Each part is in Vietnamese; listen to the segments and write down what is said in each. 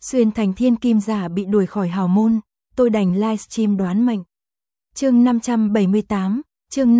Xuyên thành thiên kim giả bị đuổi khỏi hào môn, tôi đành livestream đoán mệnh. Chương 578, chương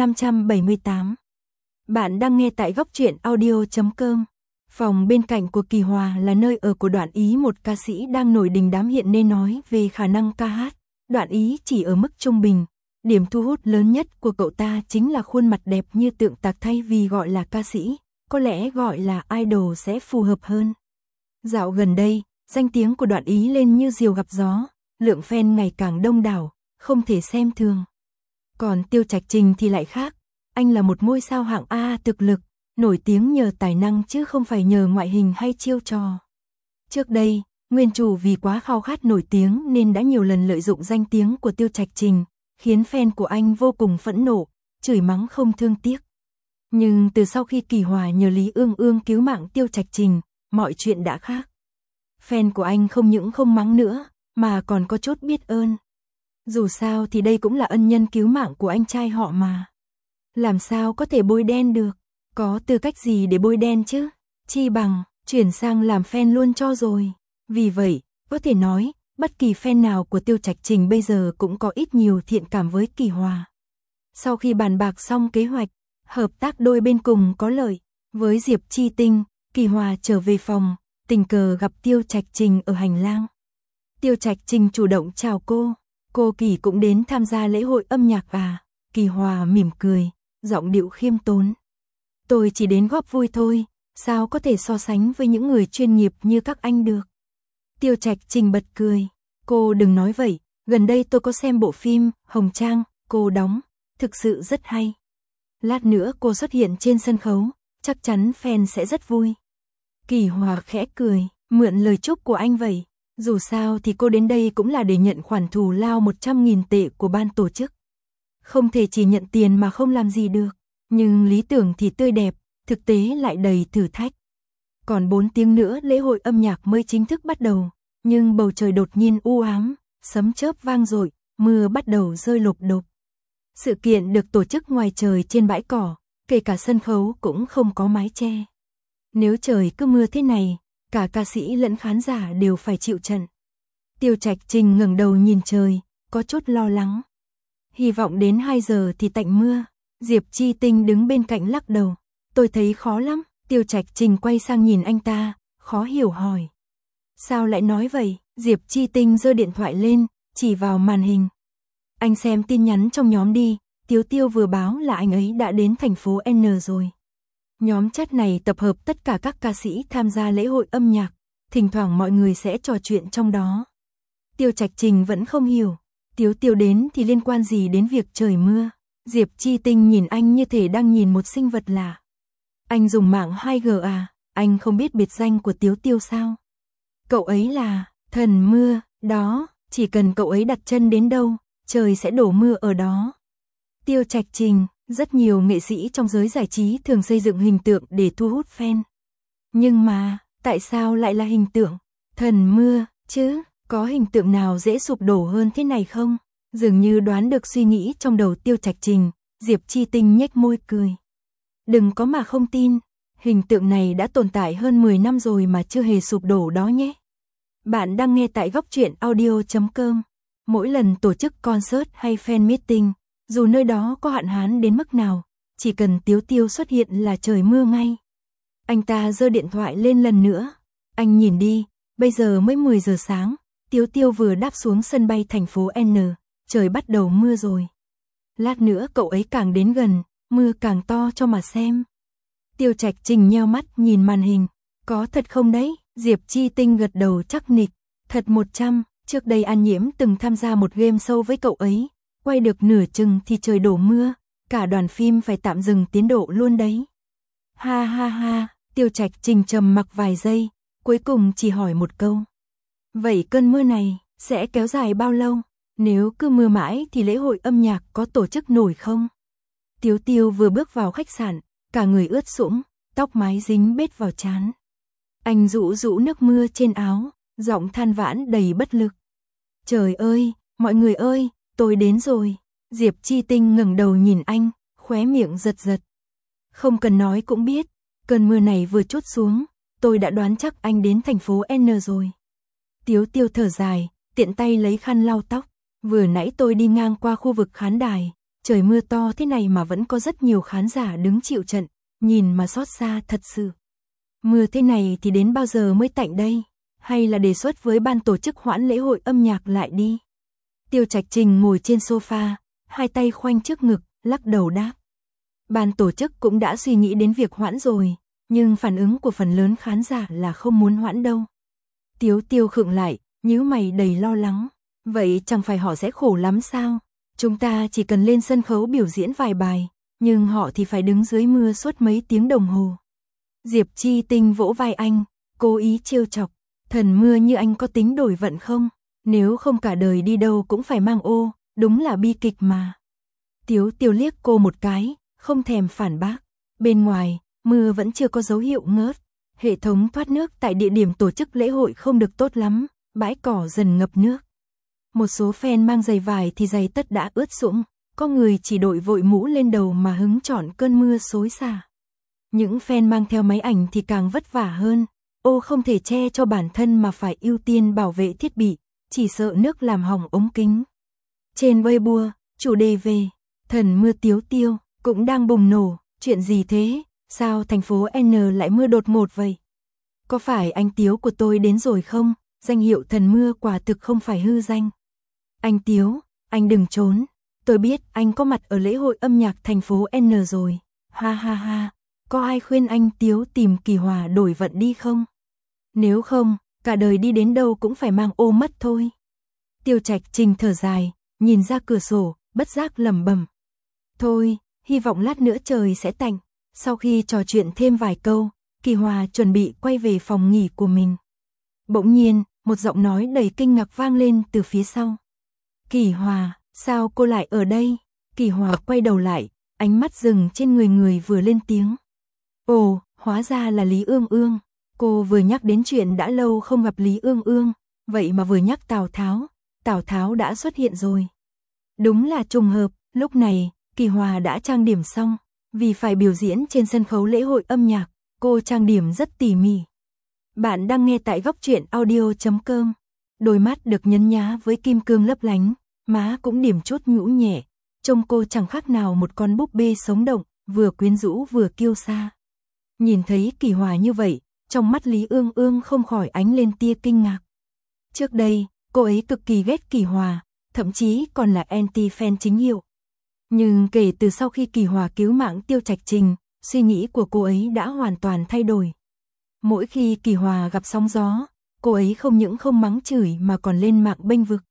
578. Bạn đang nghe tại góc truyện audio.com. Phòng bên cạnh của Kỳ Hòa là nơi ở của Đoạn Ý, một ca sĩ đang nổi đình đám hiện nên nói về khả năng ca hát. Đoạn Ý chỉ ở mức trung bình. Điểm thu hút lớn nhất của cậu ta chính là khuôn mặt đẹp như tượng tạc, thay vì gọi là ca sĩ, có lẽ gọi là idol sẽ phù hợp hơn. Dạo gần đây, danh tiếng của Đoạn Ý lên như diều gặp gió, lượng fan ngày càng đông đảo, không thể xem thường. Còn Tiêu Trạch Trình thì lại khác, anh là một ngôi sao hạng A thực lực, nổi tiếng nhờ tài năng chứ không phải nhờ ngoại hình hay chiêu trò. Trước đây, nguyên chủ vì quá khao khát nổi tiếng nên đã nhiều lần lợi dụng danh tiếng của Tiêu Trạch Trình, khiến fan của anh vô cùng phẫn nộ, chửi mắng không thương tiếc. Nhưng từ sau khi Kỳ Hòa nhờ Lý Ương Ương cứu mạng Tiêu Trạch Trình, mọi chuyện đã khác. Fan của anh không những không mắng nữa, mà còn có chút biết ơn. Dù sao thì đây cũng là ân nhân cứu mạng của anh trai họ mà. Làm sao có thể bôi đen được? Có tư cách gì để bôi đen chứ? Chi bằng, chuyển sang làm fan luôn cho rồi. Vì vậy, có thể nói, bất kỳ fan nào của Tiêu Trạch Trình bây giờ cũng có ít nhiều thiện cảm với Kỳ Hòa. Sau khi bàn bạc xong kế hoạch, hợp tác đôi bên cùng có lợi, với Diệp Chi Tinh, Kỳ Hòa trở về phòng, tình cờ gặp Tiêu Trạch Trình ở hành lang. Tiêu Trạch Trình chủ động chào cô Kỳ cũng đến tham gia lễ hội âm nhạc à? Kỳ Hòa mỉm cười, giọng điệu khiêm tốn. Tôi chỉ đến góp vui thôi, sao có thể so sánh với những người chuyên nghiệp như các anh được. Tiêu Trạch Trình bật cười, cô đừng nói vậy, gần đây tôi có xem bộ phim Hồng Trang, cô đóng, thực sự rất hay. Lát nữa cô xuất hiện trên sân khấu, chắc chắn fan sẽ rất vui. Kỳ Hòa khẽ cười, mượn lời chúc của anh vậy. Dù sao thì cô đến đây cũng là để nhận khoản thù lao 100.000 tệ của ban tổ chức. Không thể chỉ nhận tiền mà không làm gì được. Nhưng lý tưởng thì tươi đẹp, thực tế lại đầy thử thách. Còn 4 tiếng nữa lễ hội âm nhạc mới chính thức bắt đầu. Nhưng bầu trời đột nhiên u ám, sấm chớp vang dội, mưa bắt đầu rơi lộp độp. Sự kiện được tổ chức ngoài trời trên bãi cỏ, kể cả sân khấu cũng không có mái che. Nếu trời cứ mưa thế này, cả ca sĩ lẫn khán giả đều phải chịu trận. Tiêu Trạch Trình ngẩng đầu nhìn trời, có chút lo lắng. Hy vọng đến 2 giờ thì tạnh mưa. Diệp Chi Tinh đứng bên cạnh lắc đầu. Tôi thấy khó lắm. Tiêu Trạch Trình quay sang nhìn anh ta, khó hiểu hỏi. Sao lại nói vậy? Diệp Chi Tinh giơ điện thoại lên, chỉ vào màn hình. Anh xem tin nhắn trong nhóm đi, Tiếu Tiêu vừa báo là anh ấy đã đến thành phố N rồi. Nhóm chat này tập hợp tất cả các ca sĩ tham gia lễ hội âm nhạc, thỉnh thoảng mọi người sẽ trò chuyện trong đó. Tiêu Trạch Trình vẫn không hiểu, Tiếu Tiêu đến thì liên quan gì đến việc trời mưa. Diệp Chi Tinh nhìn anh như thể đang nhìn một sinh vật lạ. Anh dùng mạng 2G à, anh không biết biệt danh của Tiếu Tiêu sao? Cậu ấy là thần mưa, đó, chỉ cần cậu ấy đặt chân đến đâu, trời sẽ đổ mưa ở đó. Tiêu Trạch Trình, rất nhiều nghệ sĩ trong giới giải trí thường xây dựng hình tượng để thu hút fan. Nhưng mà, tại sao lại là hình tượng thần mưa chứ? Có hình tượng nào dễ sụp đổ hơn thế này không? Dường như đoán được suy nghĩ trong đầu Tiêu Trạch Trình, Diệp Chi Tinh nhếch môi cười. Đừng có mà không tin, hình tượng này đã tồn tại hơn 10 năm rồi mà chưa hề sụp đổ đó nhé. Bạn đang nghe tại góc truyện audio.com. Mỗi lần tổ chức concert hay fan meeting, dù nơi đó có hạn hán đến mức nào, chỉ cần Tiếu Tiêu xuất hiện là trời mưa ngay. Anh ta giơ điện thoại lên lần nữa. Anh nhìn đi, bây giờ mới 10 giờ sáng, Tiếu Tiêu vừa đáp xuống sân bay thành phố N, trời bắt đầu mưa rồi. Lát nữa cậu ấy càng đến gần, mưa càng to cho mà xem. Tiêu Trạch Trình nheo mắt nhìn màn hình. Có thật không đấy? Diệp Chi Tinh gật đầu chắc nịch. Thật 100, trước đây An Nhiễm từng tham gia một game show với cậu ấy. Quay được nửa chừng thì trời đổ mưa, cả đoàn phim phải tạm dừng tiến độ luôn đấy. Ha ha ha, Tiêu Trạch Trình trầm mặc vài giây, cuối cùng chỉ hỏi một câu. Vậy cơn mưa này sẽ kéo dài bao lâu? Nếu cứ mưa mãi thì lễ hội âm nhạc có tổ chức nổi không? Tiếu Tiêu vừa bước vào khách sạn, cả người ướt sũng, tóc mái dính bết vào trán. Anh rũ rũ nước mưa trên áo, giọng than vãn đầy bất lực. Trời ơi, mọi người ơi, tôi đến rồi. Diệp Chi Tinh ngẩng đầu nhìn anh, khóe miệng giật giật. Không cần nói cũng biết, cơn mưa này vừa trút xuống, tôi đã đoán chắc anh đến thành phố N rồi. Tiếu Tiêu thở dài, tiện tay lấy khăn lau tóc. Vừa nãy tôi đi ngang qua khu vực khán đài, trời mưa to thế này mà vẫn có rất nhiều khán giả đứng chịu trận, nhìn mà xót xa thật sự. Mưa thế này thì đến bao giờ mới tạnh đây? Hay là đề xuất với ban tổ chức hoãn lễ hội âm nhạc lại đi? Tiêu Trạch Trình ngồi trên sofa, hai tay khoanh trước ngực, lắc đầu đáp. Ban tổ chức cũng đã suy nghĩ đến việc hoãn rồi, nhưng phản ứng của phần lớn khán giả là không muốn hoãn đâu. Tiếu Tiêu khựng lại, nhíu mày đầy lo lắng. Vậy chẳng phải họ sẽ khổ lắm sao? Chúng ta chỉ cần lên sân khấu biểu diễn vài bài, nhưng họ thì phải đứng dưới mưa suốt mấy tiếng đồng hồ. Diệp Chi Tinh vỗ vai anh, cố ý trêu chọc. Thần mưa như anh có tính đổi vận không? Nếu không cả đời đi đâu cũng phải mang ô, đúng là bi kịch mà. Tiếu Tiêu liếc cô một cái, không thèm phản bác. Bên ngoài, mưa vẫn chưa có dấu hiệu ngớt. Hệ thống thoát nước tại địa điểm tổ chức lễ hội không được tốt lắm, bãi cỏ dần ngập nước. Một số fan mang giày vải thì giày tất đã ướt sũng, có người chỉ đội vội mũ lên đầu mà hứng chọn cơn mưa xối xả. Những fan mang theo máy ảnh thì càng vất vả hơn, ô không thể che cho bản thân mà phải ưu tiên bảo vệ thiết bị, chỉ sợ nước làm hỏng ống kính. Trên Weibo, chủ đề về thần mưa Tiếu Tiêu cũng đang bùng nổ, chuyện gì thế, sao thành phố N lại mưa đột ngột vậy? Có phải anh Tiếu của tôi đến rồi không? Danh hiệu thần mưa quả thực không phải hư danh. Anh Tiếu, anh đừng trốn, tôi biết anh có mặt ở lễ hội âm nhạc thành phố N rồi, ha ha ha, có ai khuyên anh Tiếu tìm Kỳ Hòa đổi vận đi không? Nếu không, cả đời đi đến đâu cũng phải mang ô mất thôi. Tiêu Trạch Trình thở dài, nhìn ra cửa sổ, bất giác lẩm bẩm. Thôi, hy vọng lát nữa trời sẽ tạnh. Sau khi trò chuyện thêm vài câu, Kỳ Hòa chuẩn bị quay về phòng nghỉ của mình. Bỗng nhiên, một giọng nói đầy kinh ngạc vang lên từ phía sau. Kỳ Hòa, sao cô lại ở đây? Kỳ Hòa quay đầu lại, ánh mắt dừng trên người vừa lên tiếng. Ồ, hóa ra là Lý Ương Ương. Cô vừa nhắc đến chuyện đã lâu không gặp Lý Ương Ương, vậy mà vừa nhắc Tào Tháo đã xuất hiện rồi. Đúng là trùng hợp, lúc này, Kỳ Hòa đã trang điểm xong, vì phải biểu diễn trên sân khấu lễ hội âm nhạc, cô trang điểm rất tỉ mỉ. Bạn đang nghe tại góc truyện audio.com. Đôi mắt được nhấn nhá với kim cương lấp lánh, má cũng điểm chút nhũ nhẹ, trông cô chẳng khác nào một con búp bê sống động, vừa quyến rũ vừa kiêu sa. Nhìn thấy Kỳ Hòa như vậy, trong mắt Lý Ương Ương không khỏi ánh lên tia kinh ngạc. Trước đây, cô ấy cực kỳ ghét Kỳ Hòa, thậm chí còn là anti-fan chính hiệu. Nhưng kể từ sau khi Kỳ Hòa cứu mạng Tiêu Trạch Trình, suy nghĩ của cô ấy đã hoàn toàn thay đổi. Mỗi khi Kỳ Hòa gặp sóng gió, cô ấy không những không mắng chửi mà còn lên mạng bênh vực.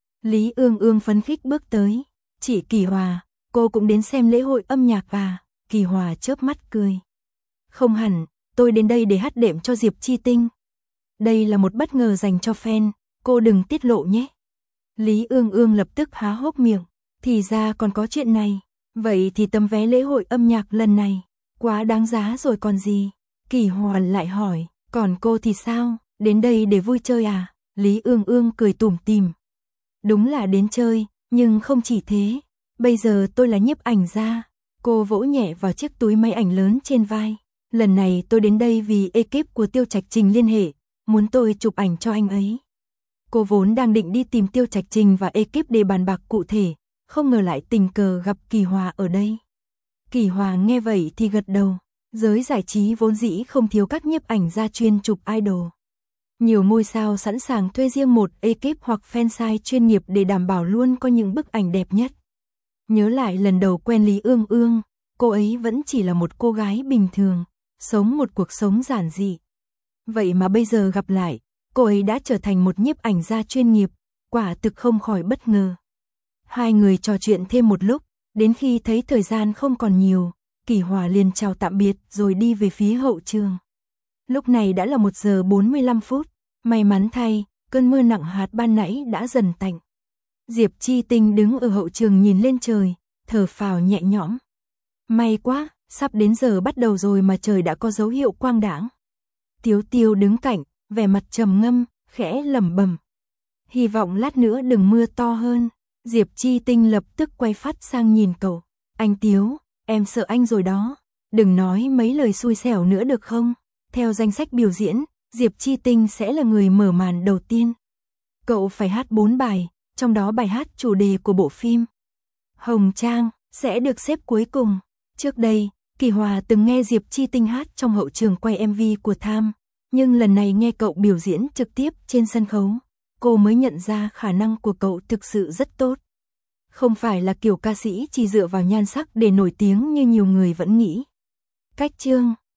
Lý Ương Ương phấn khích bước tới. Chị Kỳ Hòa, cô cũng đến xem lễ hội âm nhạc à? Kỳ Hòa chớp mắt cười. Không hẳn, tôi đến đây để hát đệm cho Diệp Chi Tinh. Đây là một bất ngờ dành cho fan, cô đừng tiết lộ nhé. Lý Ương Ương lập tức há hốc miệng. Thì ra còn có chuyện này. Vậy thì tấm vé lễ hội âm nhạc lần này quá đáng giá rồi còn gì? Kỳ Hòa lại hỏi, còn cô thì sao? Đến đây để vui chơi à? Lý Ương Ương cười tủm tỉm. Đúng là đến chơi, nhưng không chỉ thế. Bây giờ tôi là nhiếp ảnh gia. Cô vỗ nhẹ vào chiếc túi máy ảnh lớn trên vai. Lần này tôi đến đây vì ekip của Tiêu Trạch Trình liên hệ, muốn tôi chụp ảnh cho anh ấy. Cô vốn đang định đi tìm Tiêu Trạch Trình và ekip để bàn bạc cụ thể, không ngờ lại tình cờ gặp Kỳ Hòa ở đây. Kỳ Hòa nghe vậy thì gật đầu. Giới giải trí vốn dĩ không thiếu các nhiếp ảnh gia chuyên chụp idol. Nhiều ngôi sao sẵn sàng thuê riêng một ekip hoặc fansite chuyên nghiệp để đảm bảo luôn có những bức ảnh đẹp nhất. Nhớ lại lần đầu quen Lý Ương Ương, cô ấy vẫn chỉ là một cô gái bình thường, sống một cuộc sống giản dị. Vậy mà bây giờ gặp lại, cô ấy đã trở thành một nhiếp ảnh gia chuyên nghiệp, quả thực không khỏi bất ngờ. Hai người trò chuyện thêm một lúc, đến khi thấy thời gian không còn nhiều, Kỳ Hòa liền chào tạm biệt rồi đi về phía hậu trường. Lúc này đã là 1 giờ 45 phút, may mắn thay, cơn mưa nặng hạt ban nãy đã dần tạnh. Diệp Chi Tinh đứng ở hậu trường nhìn lên trời, thở phào nhẹ nhõm. May quá, sắp đến giờ bắt đầu rồi mà trời đã có dấu hiệu quang đãng. Tiếu Tiêu đứng cạnh, vẻ mặt trầm ngâm, khẽ lẩm bẩm. Hy vọng lát nữa đừng mưa to hơn. Diệp Chi Tinh lập tức quay phát sang nhìn cậu. Anh Tiếu, em sợ anh rồi đó. Đừng nói mấy lời xui xẻo nữa được không? Theo danh sách biểu diễn, Diệp Chi Tinh sẽ là người mở màn đầu tiên. Cậu phải hát 4 bài, trong đó bài hát chủ đề của bộ phim Hồng Trang sẽ được xếp cuối cùng. Trước đây, Kỳ Hòa từng nghe Diệp Chi Tinh hát trong hậu trường quay MV của Tham, nhưng lần này nghe cậu biểu diễn trực tiếp trên sân khấu, cô mới nhận ra khả năng của cậu thực sự rất tốt. Không phải là kiểu ca sĩ chỉ dựa vào nhan sắc để nổi tiếng như nhiều người vẫn nghĩ. Cách chương